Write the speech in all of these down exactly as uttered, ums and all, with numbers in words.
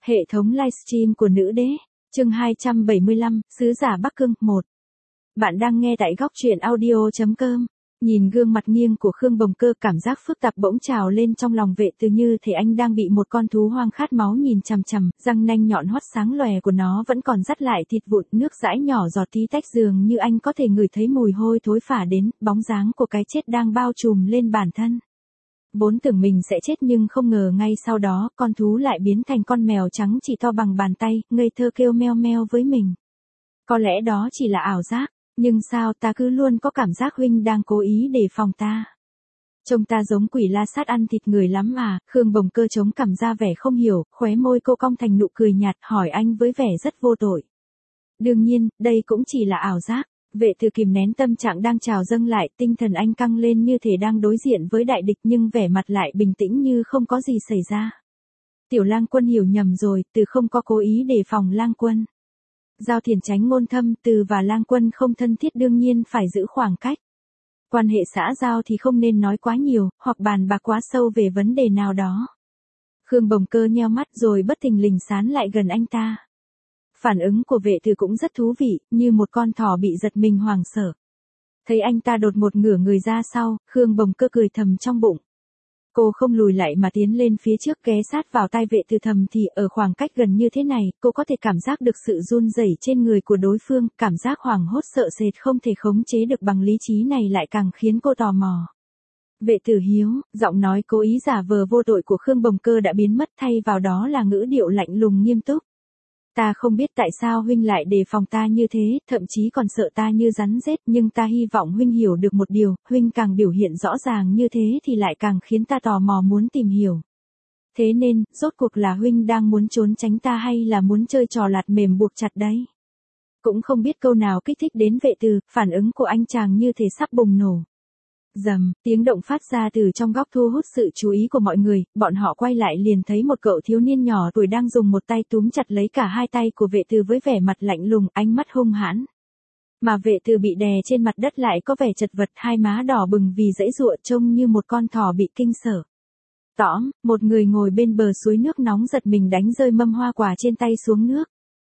Hệ thống livestream của nữ đế, chương hai trăm bảy mươi lăm, Sứ giả Bắc Cương, một. Bạn đang nghe tại góc truyện audio chấm com. Nhìn gương mặt nghiêng của Khương Bồng Cơ, cảm giác phức tạp bỗng trào lên trong lòng Vệ Từ, như thể anh đang bị một con thú hoang khát máu nhìn chằm chằm, răng nanh nhọn hoắt sáng lòe của nó vẫn còn dắt lại thịt vụn, nước dãi nhỏ giọt tí tách, dường như anh có thể ngửi thấy mùi hôi thối phả đến, bóng dáng của cái chết đang bao trùm lên bản thân. Vốn tưởng mình sẽ chết nhưng không ngờ ngay sau đó, con thú lại biến thành con mèo trắng chỉ to bằng bàn tay, ngây thơ kêu meo meo với mình. Có lẽ đó chỉ là ảo giác, nhưng sao ta cứ luôn có cảm giác huynh đang cố ý đề phòng ta. Trông ta giống quỷ la sát ăn thịt người lắm à, Khương Bồng Cơ chống cằm ra vẻ không hiểu, khóe môi cô cong thành nụ cười nhạt, hỏi anh với vẻ rất vô tội. Đương nhiên, đây cũng chỉ là ảo giác. Vệ Từ kìm nén tâm trạng đang trào dâng lại, tinh thần anh căng lên như thể đang đối diện với đại địch, nhưng vẻ mặt lại bình tĩnh như không có gì xảy ra. Tiểu Lang Quân hiểu nhầm rồi, Từ không có cố ý đề phòng Lang Quân. Giao thiền tránh ngôn thâm, Từ và Lang Quân không thân thiết, đương nhiên phải giữ khoảng cách. Quan hệ xã giao thì không nên nói quá nhiều, hoặc bàn bạc quá sâu về vấn đề nào đó. Khương Bồng Cơ nheo mắt rồi bất thình lình sán lại gần anh ta. Phản ứng của Vệ Từ cũng rất thú vị, như một con thỏ bị giật mình hoảng sợ. Thấy anh ta đột ngột ngửa người ra sau, Khương Bồng Cơ cười thầm trong bụng. Cô không lùi lại mà tiến lên phía trước, ghé sát vào tai Vệ Từ thầm thì ở khoảng cách gần như thế này, cô có thể cảm giác được sự run rẩy trên người của đối phương, cảm giác hoảng hốt sợ sệt không thể khống chế được bằng lý trí này lại càng khiến cô tò mò. Vệ Tử hiếu, giọng nói cố ý giả vờ vô tội của Khương Bồng Cơ đã biến mất, thay vào đó là ngữ điệu lạnh lùng nghiêm túc. Ta không biết tại sao huynh lại đề phòng ta như thế, thậm chí còn sợ ta như rắn rết, nhưng ta hy vọng huynh hiểu được một điều, huynh càng biểu hiện rõ ràng như thế thì lại càng khiến ta tò mò muốn tìm hiểu. Thế nên, rốt cuộc là huynh đang muốn trốn tránh ta hay là muốn chơi trò lạt mềm buộc chặt đấy? Cũng không biết câu nào kích thích đến Vệ Từ, phản ứng của anh chàng như thể sắp bùng nổ. Rầm, tiếng động phát ra từ trong góc thu hút sự chú ý của mọi người, bọn họ quay lại liền thấy một cậu thiếu niên nhỏ tuổi đang dùng một tay túm chặt lấy cả hai tay của Vệ Từ với vẻ mặt lạnh lùng, ánh mắt hung hãn. Mà Vệ Từ bị đè trên mặt đất lại có vẻ chật vật, hai má đỏ bừng vì giãy giụa, trông như một con thỏ bị kinh sợ. Tõm, một người ngồi bên bờ suối nước nóng giật mình đánh rơi mâm hoa quả trên tay xuống nước.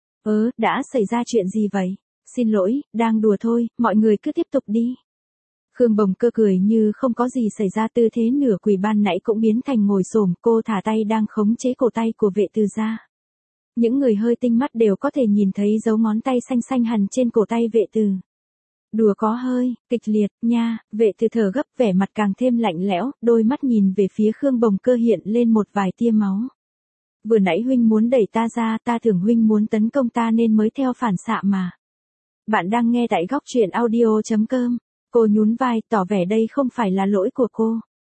Ớ, đã xảy ra chuyện gì vậy? Xin lỗi, đang đùa thôi, mọi người cứ tiếp tục đi. Khương Bồng Cơ cười như không có gì xảy ra, tư thế nửa quỳ ban nãy cũng biến thành ngồi xổm, cô thả tay đang khống chế cổ tay của Vệ Từ ra. Những người hơi tinh mắt đều có thể nhìn thấy dấu ngón tay xanh xanh hằn trên cổ tay Vệ Từ. Đùa có hơi kịch liệt nha, Vệ Từ thở gấp, vẻ mặt càng thêm lạnh lẽo, đôi mắt nhìn về phía Khương Bồng Cơ hiện lên một vài tia máu. Vừa nãy huynh muốn đẩy ta ra, ta tưởng huynh muốn tấn công ta nên mới theo phản xạ mà. Bạn đang nghe tại góc truyện audio chấm com. Cô nhún vai, tỏ vẻ đây không phải là lỗi của cô.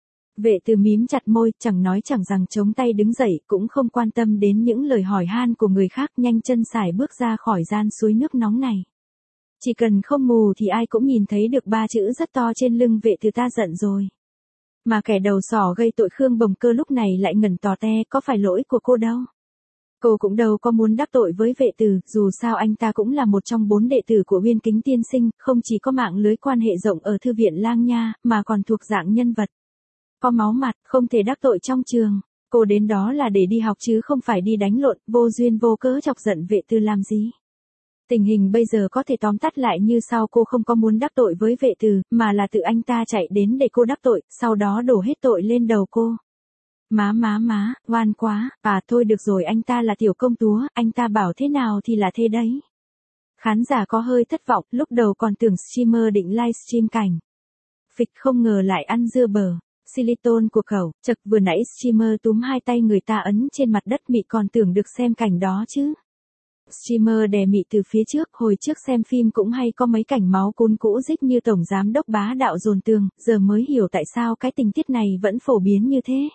Vệ Từ mím chặt môi, chẳng nói chẳng rằng chống tay đứng dậy, cũng không quan tâm đến những lời hỏi han của người khác, nhanh chân sải bước ra khỏi gian suối nước nóng này. Chỉ cần không mù thì ai cũng nhìn thấy được ba chữ rất to trên lưng Vệ Từ: ta giận rồi. Mà kẻ đầu sỏ gây tội Khương Bồng Cơ lúc này lại ngẩn tò te, có phải lỗi của cô đâu. Cô cũng đâu có muốn đắc tội với Vệ Từ, dù sao anh ta cũng là một trong bốn đệ tử của Uyên Kính tiên sinh, không chỉ có mạng lưới quan hệ rộng ở thư viện Lang Nha, mà còn thuộc dạng nhân vật có máu mặt, không thể đắc tội trong trường. Cô đến đó là để đi học chứ không phải đi đánh lộn, vô duyên vô cớ chọc giận Vệ Từ làm gì. Tình hình bây giờ có thể tóm tắt lại như sau: cô không có muốn đắc tội với Vệ Từ, mà là tự anh ta chạy đến để cô đắc tội, sau đó đổ hết tội lên đầu cô. Má má má, oan quá, à thôi được rồi, anh ta là tiểu công chúa, anh ta bảo thế nào thì là thế đấy. Khán giả có hơi thất vọng, lúc đầu còn tưởng streamer định livestream cảnh phịch, không ngờ lại ăn dưa bờ silicon của cậu, chật, vừa nãy streamer túm hai tay người ta ấn trên mặt đất, mị còn tưởng được xem cảnh đó chứ. Streamer đè mị từ phía trước, hồi trước xem phim cũng hay có mấy cảnh máu cún cũ rích như tổng giám đốc bá đạo dồn tường, giờ mới hiểu tại sao cái tình tiết này vẫn phổ biến như thế.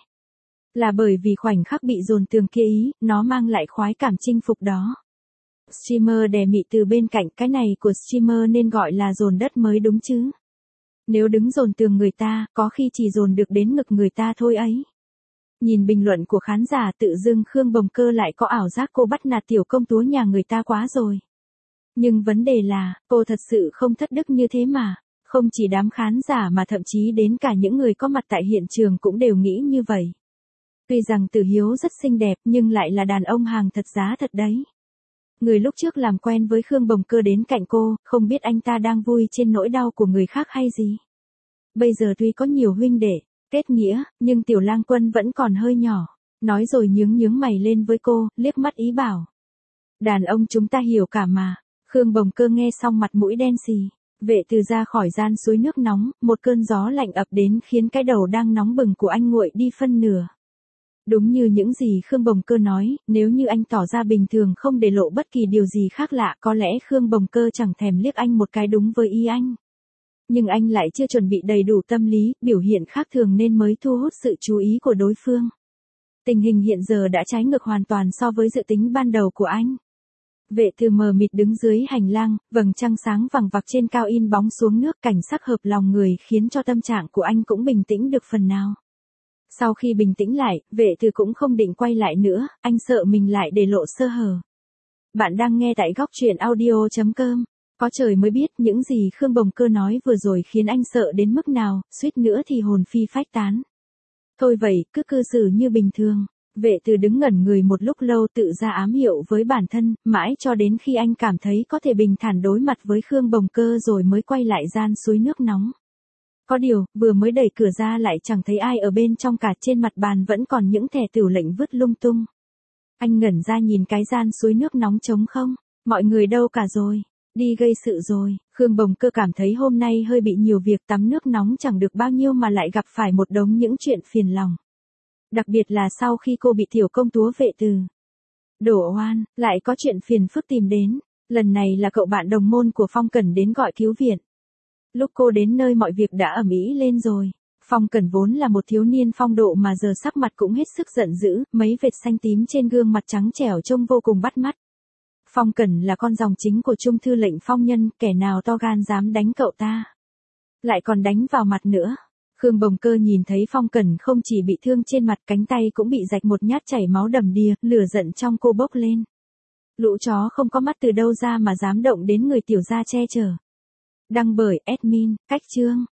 Là bởi vì khoảnh khắc bị dồn tường kia ý, nó mang lại khoái cảm chinh phục đó. Streamer đè mị từ bên cạnh, cái này của streamer nên gọi là dồn đất mới đúng chứ. Nếu đứng dồn tường người ta, có khi chỉ dồn được đến ngực người ta thôi ấy. Nhìn bình luận của khán giả, tự dưng Khương Bồng Cơ lại có ảo giác cô bắt nạt tiểu công chúa nhà người ta quá rồi. Nhưng vấn đề là, cô thật sự không thất đức như thế mà. Không chỉ đám khán giả mà thậm chí đến cả những người có mặt tại hiện trường cũng đều nghĩ như vậy. Tuy rằng Tử Hiếu rất xinh đẹp nhưng lại là đàn ông hàng thật giá thật đấy. Người lúc trước làm quen với Khương Bồng Cơ đến cạnh cô, không biết anh ta đang vui trên nỗi đau của người khác hay gì. Bây giờ tuy có nhiều huynh đệ, kết nghĩa, nhưng Tiểu Lang Quân vẫn còn hơi nhỏ. Nói rồi nhướng nhướng mày lên với cô, liếc mắt ý bảo. Đàn ông chúng ta hiểu cả mà. Khương Bồng Cơ nghe xong mặt mũi đen xì. Vệ Từ ra khỏi gian suối nước nóng, một cơn gió lạnh ập đến khiến cái đầu đang nóng bừng của anh nguội đi phân nửa. Đúng như những gì Khương Bồng Cơ nói, nếu như anh tỏ ra bình thường không để lộ bất kỳ điều gì khác lạ, có lẽ Khương Bồng Cơ chẳng thèm liếc anh một cái đúng với ý anh. Nhưng anh lại chưa chuẩn bị đầy đủ tâm lý, biểu hiện khác thường nên mới thu hút sự chú ý của đối phương. Tình hình hiện giờ đã trái ngược hoàn toàn so với dự tính ban đầu của anh. Vệ Từ mờ mịt đứng dưới hành lang, vầng trăng sáng vằng vặc trên cao in bóng xuống nước, cảnh sắc hợp lòng người khiến cho tâm trạng của anh cũng bình tĩnh được phần nào. Sau khi bình tĩnh lại, Vệ Từ cũng không định quay lại nữa, anh sợ mình lại để lộ sơ hở. Bạn đang nghe tại góc truyện audio chấm com. Có trời mới biết những gì Khương Bồng Cơ nói vừa rồi khiến anh sợ đến mức nào, suýt nữa thì hồn phi phách tán. Thôi vậy, cứ cư xử như bình thường. Vệ Từ đứng ngẩn người một lúc lâu tự ra ám hiệu với bản thân, mãi cho đến khi anh cảm thấy có thể bình thản đối mặt với Khương Bồng Cơ rồi mới quay lại gian suối nước nóng. Có điều, vừa mới đẩy cửa ra lại chẳng thấy ai ở bên trong cả, trên mặt bàn vẫn còn những thẻ tửu lệnh vứt lung tung. Anh ngẩn ra nhìn cái gian suối nước nóng trống không, mọi người đâu cả rồi, đi gây sự rồi. Khương Bồng Cơ cảm thấy hôm nay hơi bị nhiều việc, tắm nước nóng chẳng được bao nhiêu mà lại gặp phải một đống những chuyện phiền lòng. Đặc biệt là sau khi cô bị tiểu công chúa Vệ Từ đổ oan, lại có chuyện phiền phức tìm đến. Lần này là cậu bạn đồng môn của Phong Cẩn đến gọi cứu viện. Lúc cô đến nơi mọi việc đã ầm ĩ lên rồi. Phong Cẩn vốn là một thiếu niên phong độ mà giờ sắc mặt cũng hết sức giận dữ, mấy vệt xanh tím trên gương mặt trắng trẻo trông vô cùng bắt mắt. Phong Cẩn là con dòng chính của Trung thư lệnh Phong Nhân, kẻ nào to gan dám đánh cậu ta, lại còn đánh vào mặt nữa. Khương Bồng Cơ nhìn thấy Phong Cẩn không chỉ bị thương trên mặt, cánh tay cũng bị rạch một nhát chảy máu đầm đìa, lửa giận trong cô bốc lên. Lũ chó không có mắt từ đâu ra mà dám động đến người tiểu gia che chở. Đăng bởi admin, Cách Chương.